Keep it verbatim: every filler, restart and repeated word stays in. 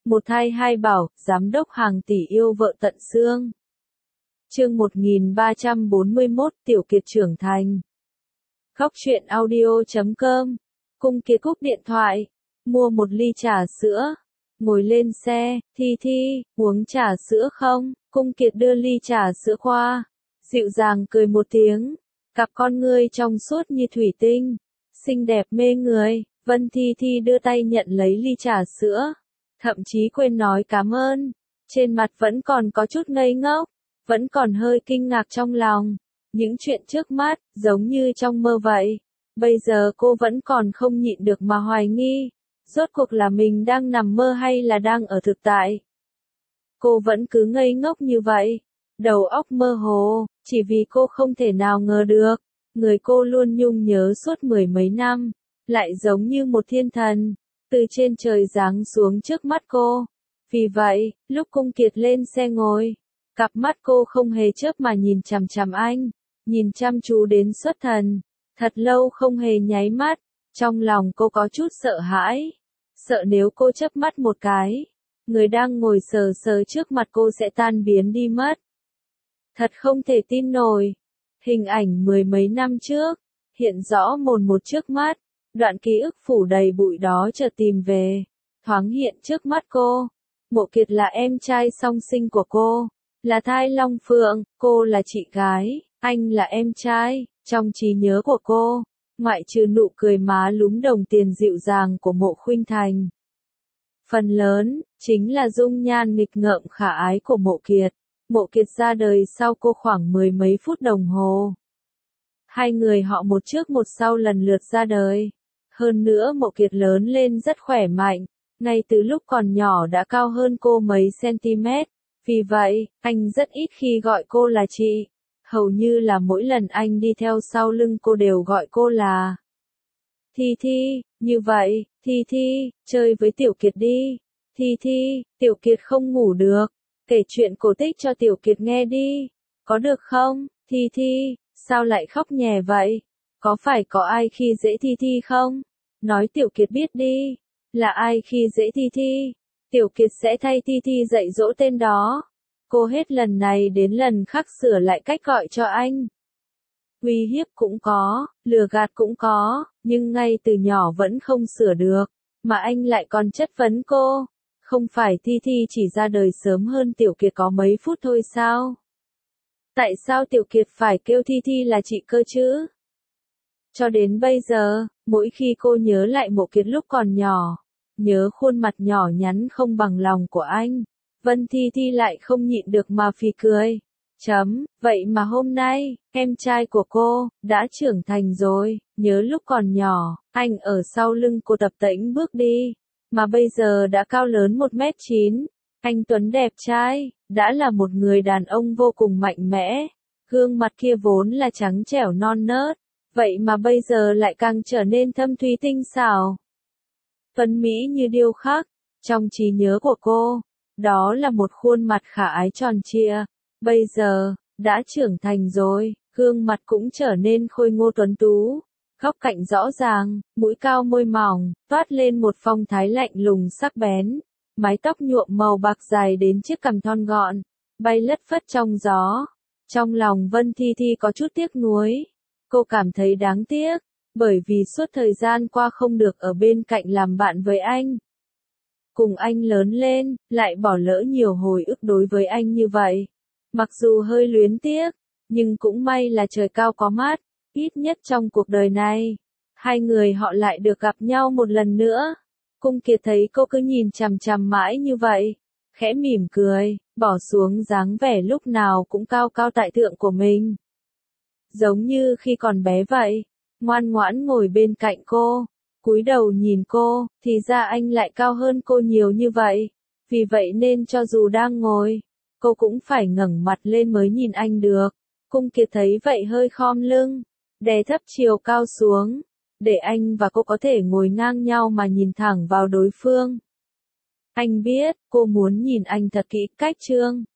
Một thai hai bảo, giám đốc hàng tỷ yêu vợ tận xương. Chương một nghìn ba trăm bốn mươi mốt, Tiểu Kiệt trưởng thành. Góc truyện audio chấm com. Cung Kiệt cúp điện thoại, mua một ly trà sữa, ngồi lên xe. Thi Thi, uống trà sữa không? Cung Kiệt đưa ly trà sữa qua, dịu dàng cười một tiếng, cặp con ngươi trong suốt như thủy tinh, xinh đẹp mê người. Vân Thi Thi đưa tay nhận lấy ly trà sữa, thậm chí quên nói cảm ơn, trên mặt vẫn còn có chút ngây ngốc, vẫn còn hơi kinh ngạc trong lòng. Những chuyện trước mắt, giống như trong mơ vậy. Bây giờ cô vẫn còn không nhịn được mà hoài nghi, rốt cuộc là mình đang nằm mơ hay là đang ở thực tại. Cô vẫn cứ ngây ngốc như vậy, đầu óc mơ hồ, chỉ vì cô không thể nào ngờ được, người cô luôn nhung nhớ suốt mười mấy năm, lại giống như một thiên thần, từ trên trời giáng xuống trước mắt cô. Vì vậy, lúc Cung Kiệt lên xe ngồi, cặp mắt cô không hề chớp mà nhìn chằm chằm anh, nhìn chăm chú đến xuất thần, thật lâu không hề nháy mắt. Trong lòng cô có chút sợ hãi, sợ nếu cô chớp mắt một cái, người đang ngồi sờ sờ trước mặt cô sẽ tan biến đi mất. Thật không thể tin nổi, hình ảnh mười mấy năm trước, hiện rõ mồn một trước mắt, đoạn ký ức phủ đầy bụi đó chợt tìm về, thoáng hiện trước mắt cô. Mộ Kiệt là em trai song sinh của cô, là thai long phượng, cô là chị gái, anh là em trai. Trong trí nhớ của cô, ngoại trừ nụ cười má lúm đồng tiền dịu dàng của Mộ Khuynh Thành, phần lớn chính là dung nhan nghịch ngợm khả ái của Mộ Kiệt. Mộ Kiệt ra đời sau cô khoảng mười mấy phút đồng hồ. Hai người họ một trước một sau lần lượt ra đời. Hơn nữa Mộ Kiệt lớn lên rất khỏe mạnh, ngay từ lúc còn nhỏ đã cao hơn cô mấy cm. Vì vậy, anh rất ít khi gọi cô là chị. Hầu như là mỗi lần anh đi theo sau lưng cô đều gọi cô là Thi Thi. Như vậy, Thi Thi, chơi với Tiểu Kiệt đi. Thi Thi, Tiểu Kiệt không ngủ được, kể chuyện cổ tích cho Tiểu Kiệt nghe đi, có được không? Thi Thi, sao lại khóc nhè vậy? Có phải có ai khi dễ Thi Thi không? Nói Tiểu Kiệt biết đi, là ai khi dễ Thi Thi? Tiểu Kiệt sẽ thay Thi Thi dạy dỗ tên đó. Cô hết lần này đến lần khác sửa lại cách gọi cho anh. Uy hiếp cũng có, lừa gạt cũng có, nhưng ngay từ nhỏ vẫn không sửa được, mà anh lại còn chất vấn cô. Không phải Thi Thi chỉ ra đời sớm hơn Tiểu Kiệt có mấy phút thôi sao? Tại sao Tiểu Kiệt phải kêu Thi Thi là chị cơ chứ? Cho đến bây giờ, mỗi khi cô nhớ lại Mộ Kiệt lúc còn nhỏ, nhớ khuôn mặt nhỏ nhắn không bằng lòng của anh, Vân Thi Thi lại không nhịn được mà phì cười. Chấm, vậy mà hôm nay, em trai của cô, đã trưởng thành rồi, nhớ lúc còn nhỏ, anh ở sau lưng cô tập tễnh bước đi, mà bây giờ đã cao lớn một mét chín, anh tuấn đẹp trai, đã là một người đàn ông vô cùng mạnh mẽ, gương mặt kia vốn là trắng trẻo non nớt, vậy mà bây giờ lại càng trở nên thâm thúy tinh xảo, tuấn mỹ như điêu khắc. Trong trí nhớ của cô, đó là một khuôn mặt khả ái tròn trịa. Bây giờ, đã trưởng thành rồi, gương mặt cũng trở nên khôi ngô tuấn tú, góc cạnh rõ ràng, mũi cao môi mỏng, toát lên một phong thái lạnh lùng sắc bén. Mái tóc nhuộm màu bạc dài đến chiếc cằm thon gọn, bay lất phất trong gió. Trong lòng Vân Thi Thi có chút tiếc nuối. Cô cảm thấy đáng tiếc, bởi vì suốt thời gian qua không được ở bên cạnh làm bạn với anh. Cùng anh lớn lên, lại bỏ lỡ nhiều hồi ức đối với anh như vậy. Mặc dù hơi luyến tiếc, nhưng cũng may là trời cao có mắt, ít nhất trong cuộc đời này, hai người họ lại được gặp nhau một lần nữa. Cung Kiệt thấy cô cứ nhìn chằm chằm mãi như vậy, khẽ mỉm cười, bỏ xuống dáng vẻ lúc nào cũng cao cao tại thượng của mình. Giống như khi còn bé vậy, ngoan ngoãn ngồi bên cạnh cô, cúi đầu nhìn cô, thì ra anh lại cao hơn cô nhiều như vậy. Vì vậy nên cho dù đang ngồi, cô cũng phải ngẩng mặt lên mới nhìn anh được. Cung Kiệt thấy vậy hơi khom lưng, đè thấp chiều cao xuống, để anh và cô có thể ngồi ngang nhau mà nhìn thẳng vào đối phương. Anh biết, cô muốn nhìn anh thật kỹ, cách chương.